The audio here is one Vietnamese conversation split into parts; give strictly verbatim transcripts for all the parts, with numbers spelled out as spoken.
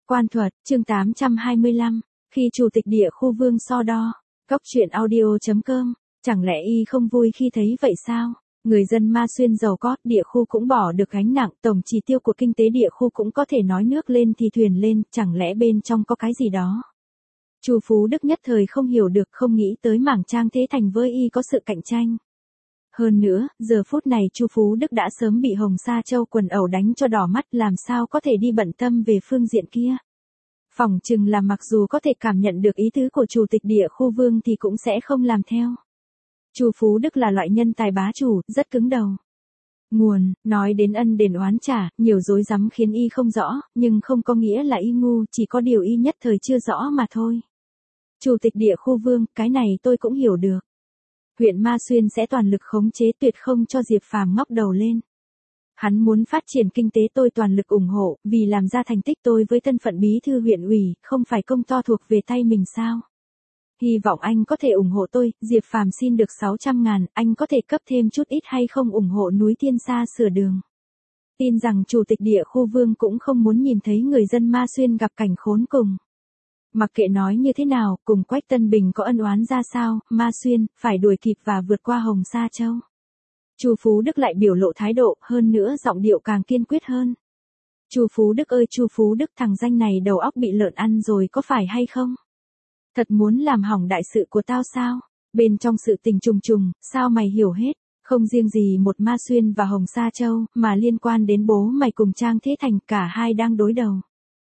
Quan thuật, chương tám trăm hai mươi lăm, khi chủ tịch địa khu Vương so đo. Cốc truyện audio chấm com, chẳng lẽ y không vui khi thấy vậy sao? Người dân Ma Xuyên giàu có, địa khu cũng bỏ được gánh nặng, tổng chỉ tiêu của kinh tế địa khu cũng có thể nói nước lên thì thuyền lên, chẳng lẽ bên trong có cái gì đó? Chu Phú Đức nhất thời không hiểu được, không nghĩ tới mảng Trang Thế Thành với y có sự cạnh tranh. Hơn nữa, giờ phút này Chu Phú Đức đã sớm bị Hồng Sa Châu quần ẩu đánh cho đỏ mắt, làm sao có thể đi bận tâm về phương diện kia. Phỏng chừng là mặc dù có thể cảm nhận được ý tứ của chủ tịch địa khu Vương thì cũng sẽ không làm theo. Chu Phú Đức là loại nhân tài bá chủ, rất cứng đầu. Nguồn, nói đến ân đền oán trả, nhiều rối rắm khiến y không rõ, nhưng không có nghĩa là y ngu, chỉ có điều y nhất thời chưa rõ mà thôi. Chủ tịch địa khu Vương, cái này tôi cũng hiểu được. Huyện Ma Xuyên sẽ toàn lực khống chế, tuyệt không cho Diệp Phàm ngóc đầu lên. Hắn muốn phát triển kinh tế, tôi toàn lực ủng hộ, vì làm ra thành tích tôi với thân phận bí thư huyện ủy, không phải công to thuộc về tay mình sao? Hy vọng anh có thể ủng hộ tôi. Diệp Phàm xin được sáu trăm ngàn, anh có thể cấp thêm chút ít hay không ủng hộ núi Tiên Sa sửa đường? Tin rằng chủ tịch địa khu Vương cũng không muốn nhìn thấy người dân Ma Xuyên gặp cảnh khốn cùng. Mặc kệ nói như thế nào, cùng Quách Tân Bình có ân oán ra sao, Ma Xuyên phải đuổi kịp và vượt qua Hồng Sa Châu. Chu Phú Đức lại biểu lộ thái độ, hơn nữa giọng điệu càng kiên quyết hơn. Chu Phú Đức ơi Chu Phú Đức, thằng danh này đầu óc bị lợn ăn rồi có phải hay không? Thật muốn làm hỏng đại sự của tao sao? Bên trong sự tình trùng trùng, sao mày hiểu hết? Không riêng gì một Ma Xuyên và Hồng Sa Châu, mà liên quan đến bố mày cùng Trang Thế Thành, cả hai đang đối đầu.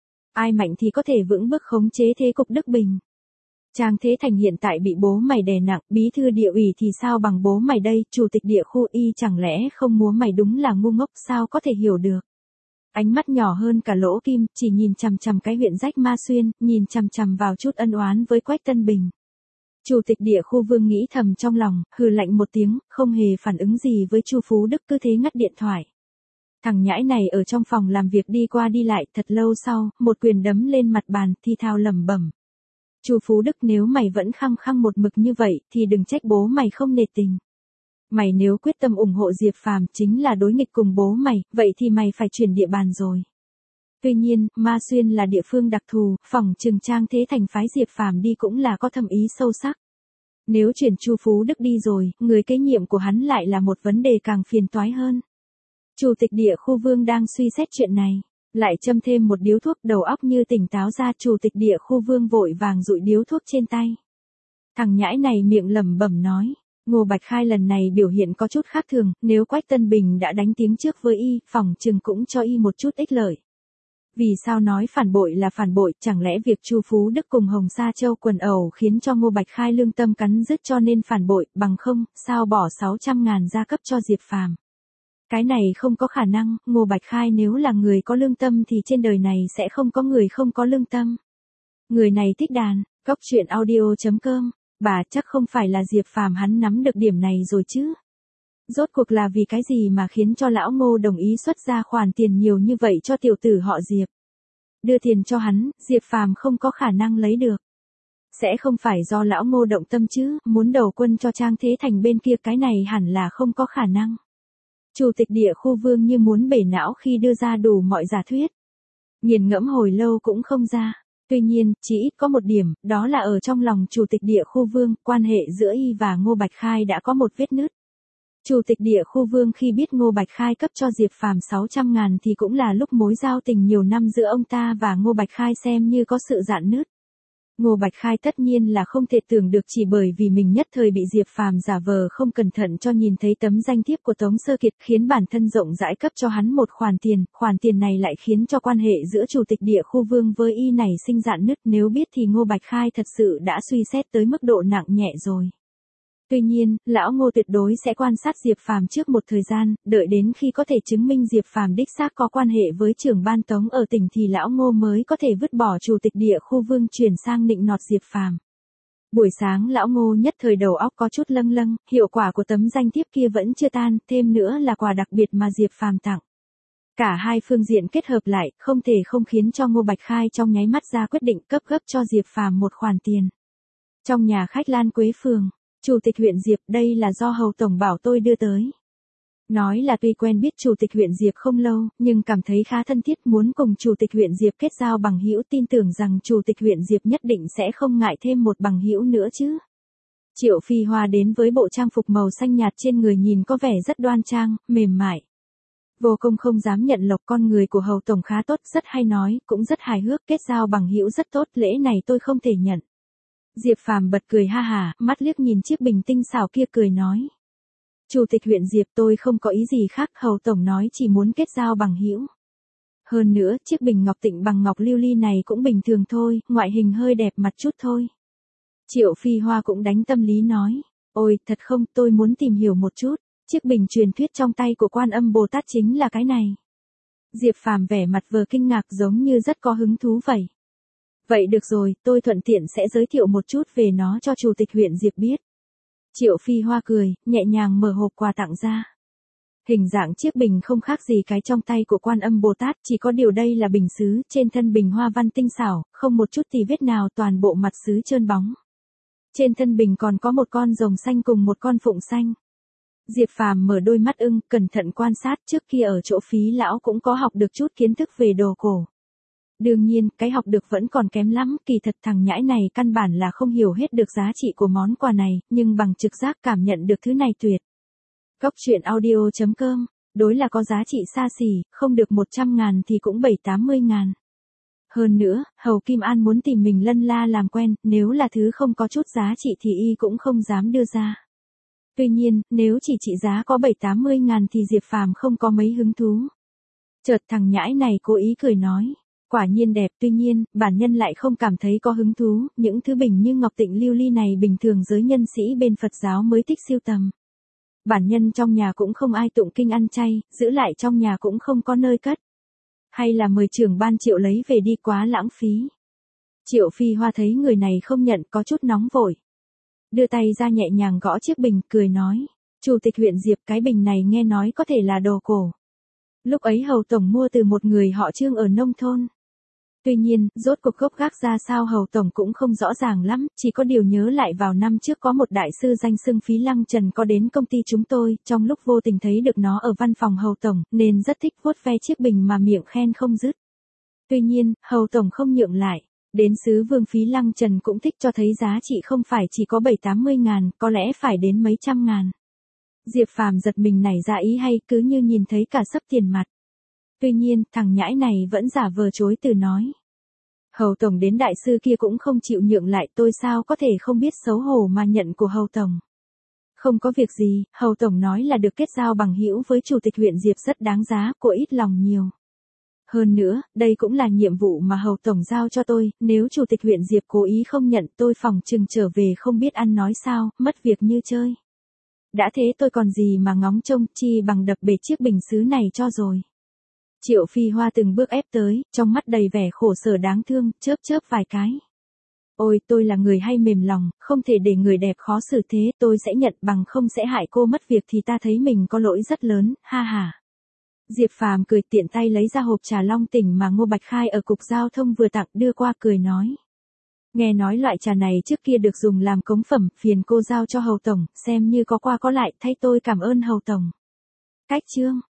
Ai mạnh thì có thể vững bước khống chế thế cục Đức Bình. Trang Thế Thành hiện tại bị bố mày đè nặng, bí thư địa ủy thì sao bằng bố mày đây, chủ tịch địa khu y chẳng lẽ không múa mày đúng là ngu ngốc, sao có thể hiểu được. Ánh mắt nhỏ hơn cả lỗ kim, chỉ nhìn chằm chằm cái huyện rách Ma Xuyên, nhìn chằm chằm vào chút ân oán với Quách Tân Bình. Chủ tịch địa khu Vương nghĩ thầm trong lòng, hừ lạnh một tiếng, không hề phản ứng gì với Chu Phú Đức, cứ thế ngắt điện thoại. Thằng nhãi này ở trong phòng làm việc đi qua đi lại, thật lâu sau, một quyền đấm lên mặt bàn, thi thao lẩm bẩm. Chu Phú Đức, nếu mày vẫn khăng khăng một mực như vậy, thì đừng trách bố mày không nể tình. Mày nếu quyết tâm ủng hộ Diệp Phàm chính là đối nghịch cùng bố mày, vậy thì mày phải chuyển địa bàn rồi. Tuy nhiên, Ma Xuyên là địa phương đặc thù, phỏng chừng Trang Thế Thành phái Diệp Phàm đi cũng là có thâm ý sâu sắc. Nếu chuyển Chu Phú Đức đi rồi, người kế nhiệm của hắn lại là một vấn đề càng phiền toái hơn. Chủ tịch địa khu Vương đang suy xét chuyện này, lại châm thêm một điếu thuốc, đầu óc như tỉnh táo ra, chủ tịch địa khu Vương vội vàng dụi điếu thuốc trên tay. Thằng nhãi này miệng lẩm bẩm nói, Ngô Bạch Khai lần này biểu hiện có chút khác thường, nếu Quách Tân Bình đã đánh tiếng trước với y, phỏng chừng cũng cho y một chút ích lợi. Vì sao nói phản bội là phản bội, chẳng lẽ việc Chu Phú Đức cùng Hồng Sa Châu quần ẩu khiến cho Ngô Bạch Khai lương tâm cắn rứt cho nên phản bội, bằng không, sao bỏ sáu trăm ngàn ra cấp cho Diệp Phàm? Cái này không có khả năng, Ngô Bạch Khai nếu là người có lương tâm thì trên đời này sẽ không có người không có lương tâm. Người này thích đàn, cốc truyện audio chấm com, bà chắc không phải là Diệp Phàm hắn nắm được điểm này rồi chứ. Rốt cuộc là vì cái gì mà khiến cho lão Ngô đồng ý xuất ra khoản tiền nhiều như vậy cho tiểu tử họ Diệp. Đưa tiền cho hắn, Diệp Phàm không có khả năng lấy được. Sẽ không phải do lão Ngô động tâm chứ, muốn đầu quân cho Trang Thế Thành bên kia, cái này hẳn là không có khả năng. Chủ tịch địa khu Vương như muốn bể não khi đưa ra đủ mọi giả thuyết. Nghiền ngẫm hồi lâu cũng không ra. Tuy nhiên, chỉ ít có một điểm, đó là ở trong lòng chủ tịch địa khu Vương, quan hệ giữa y và Ngô Bạch Khai đã có một vết nứt. Chủ tịch địa khu Vương khi biết Ngô Bạch Khai cấp cho Diệp Phàm sáu trăm ngàn thì cũng là lúc mối giao tình nhiều năm giữa ông ta và Ngô Bạch Khai xem như có sự rạn nứt. Ngô Bạch Khai tất nhiên là không thể tưởng được chỉ bởi vì mình nhất thời bị Diệp Phàm giả vờ không cẩn thận cho nhìn thấy tấm danh thiếp của Tống Sơ Kiệt, khiến bản thân rộng rãi cấp cho hắn một khoản tiền, khoản tiền này lại khiến cho quan hệ giữa chủ tịch địa khu Vương với y này sinh rạn nứt, nếu biết thì Ngô Bạch Khai thật sự đã suy xét tới mức độ nặng nhẹ rồi. Tuy nhiên, lão Ngô tuyệt đối sẽ quan sát Diệp Phàm trước một thời gian, đợi đến khi có thể chứng minh Diệp Phàm đích xác có quan hệ với trưởng ban Tống ở tỉnh thì lão Ngô mới có thể vứt bỏ chủ tịch địa khu Vương chuyển sang nịnh nọt Diệp Phàm. Buổi sáng lão Ngô nhất thời đầu óc có chút lâng lâng, hiệu quả của tấm danh thiếp kia vẫn chưa tan, thêm nữa là quà đặc biệt mà Diệp Phàm tặng. Cả hai phương diện kết hợp lại, không thể không khiến cho Ngô Bạch Khai trong nháy mắt ra quyết định cấp gấp cho Diệp Phàm một khoản tiền. Trong nhà khách Lan Quế Phường, Chủ tịch huyện Diệp, đây là do Hầu Tổng bảo tôi đưa tới. Nói là tuy quen biết Chủ tịch huyện Diệp không lâu, nhưng cảm thấy khá thân thiết muốn cùng Chủ tịch huyện Diệp kết giao bằng hữu, tin tưởng rằng Chủ tịch huyện Diệp nhất định sẽ không ngại thêm một bằng hữu nữa chứ. Triệu Phi Hoa đến với bộ trang phục màu xanh nhạt trên người nhìn có vẻ rất đoan trang, mềm mại. Vô Công không dám nhận lộc, con người của Hầu tổng khá tốt, rất hay nói, cũng rất hài hước, kết giao bằng hữu rất tốt, lễ này tôi không thể nhận. Diệp Phàm bật cười ha hả, mắt liếc nhìn chiếc bình tinh xảo kia cười nói. Chủ tịch huyện Diệp, tôi không có ý gì khác, Hầu tổng nói chỉ muốn kết giao bằng hữu. Hơn nữa, chiếc bình ngọc tịnh bằng ngọc lưu ly này cũng bình thường thôi, ngoại hình hơi đẹp mặt chút thôi. Triệu Phi Hoa cũng đánh tâm lý nói. Ôi, thật không, tôi muốn tìm hiểu một chút. Chiếc bình truyền thuyết trong tay của Quan Âm Bồ Tát chính là cái này. Diệp Phàm vẻ mặt vừa kinh ngạc giống như rất có hứng thú vậy. Vậy được rồi, tôi thuận tiện sẽ giới thiệu một chút về nó cho Chủ tịch huyện Diệp biết. Triệu Phi Hoa cười, nhẹ nhàng mở hộp quà tặng ra. Hình dạng chiếc bình không khác gì cái trong tay của Quan Âm Bồ Tát, chỉ có điều đây là bình sứ, trên thân bình hoa văn tinh xảo, không một chút tì vết nào, toàn bộ mặt sứ trơn bóng. Trên thân bình còn có một con rồng xanh cùng một con phụng xanh. Diệp Phàm mở đôi mắt ưng, cẩn thận quan sát, trước kia ở chỗ Phí lão cũng có học được chút kiến thức về đồ cổ. Đương nhiên, cái học được vẫn còn kém lắm, kỳ thật thằng nhãi này căn bản là không hiểu hết được giá trị của món quà này, nhưng bằng trực giác cảm nhận được thứ này tuyệt. Cốc truyện audio chấm com, đối là có giá trị xa xỉ, không được một trăm ngàn thì cũng bảy tám mươi ngàn. Hơn nữa, Hầu Kim An muốn tìm mình lân la làm quen, nếu là thứ không có chút giá trị thì y cũng không dám đưa ra. Tuy nhiên, nếu chỉ trị giá có bảy tám mươi ngàn thì Diệp Phàm không có mấy hứng thú. Chợt thằng nhãi này cố ý cười nói. Quả nhiên đẹp, tuy nhiên, bản nhân lại không cảm thấy có hứng thú, những thứ bình như ngọc tịnh lưu ly này bình thường giới nhân sĩ bên Phật giáo mới thích sưu tầm. Bản nhân trong nhà cũng không ai tụng kinh ăn chay, giữ lại trong nhà cũng không có nơi cất. Hay là mời trưởng ban Triệu lấy về đi, quá lãng phí. Triệu Phi Hoa thấy người này không nhận, có chút nóng vội. Đưa tay ra nhẹ nhàng gõ chiếc bình, cười nói. Chủ tịch huyện Diệp, cái bình này nghe nói có thể là đồ cổ. Lúc ấy Hầu tổng mua từ một người họ Trương ở nông thôn. Tuy nhiên, rốt cuộc gốc gác ra sao Hầu tổng cũng không rõ ràng lắm, chỉ có điều nhớ lại vào năm trước có một đại sư danh xưng Phí Lăng Trần có đến công ty chúng tôi, trong lúc vô tình thấy được nó ở văn phòng Hầu tổng, nên rất thích vuốt ve chiếc bình mà miệng khen không dứt. Tuy nhiên, Hầu tổng không nhượng lại, đến sứ Vương Phí Lăng Trần cũng thích, cho thấy giá trị không phải chỉ có bảy tám mươi ngàn, có lẽ phải đến mấy trăm ngàn. Diệp Phàm giật mình nảy ra ý hay, cứ như nhìn thấy cả sấp tiền mặt. Tuy nhiên, thằng nhãi này vẫn giả vờ chối từ nói. Hầu tổng đến đại sư kia cũng không chịu nhượng lại, tôi sao có thể không biết xấu hổ mà nhận của Hầu tổng. Không có việc gì, Hầu tổng nói là được kết giao bằng hữu với Chủ tịch huyện Diệp rất đáng giá, của ít lòng nhiều. Hơn nữa, đây cũng là nhiệm vụ mà Hầu tổng giao cho tôi, nếu Chủ tịch huyện Diệp cố ý không nhận, tôi phòng chừng trở về không biết ăn nói sao, mất việc như chơi. Đã thế tôi còn gì mà ngóng trông, chi bằng đập bể chiếc bình sứ này cho rồi. Triệu Phi Hoa từng bước ép tới, trong mắt đầy vẻ khổ sở đáng thương, chớp chớp vài cái. Ôi, tôi là người hay mềm lòng, không thể để người đẹp khó xử thế, tôi sẽ nhận, bằng không sẽ hại cô mất việc thì ta thấy mình có lỗi rất lớn, ha ha. Diệp Phàm cười, tiện tay lấy ra hộp trà long tỉnh mà Ngô Bạch Khai ở cục giao thông vừa tặng, đưa qua cười nói. Nghe nói loại trà này trước kia được dùng làm cống phẩm, phiền cô giao cho Hầu tổng, xem như có qua có lại, thay tôi cảm ơn Hầu tổng. Cách chương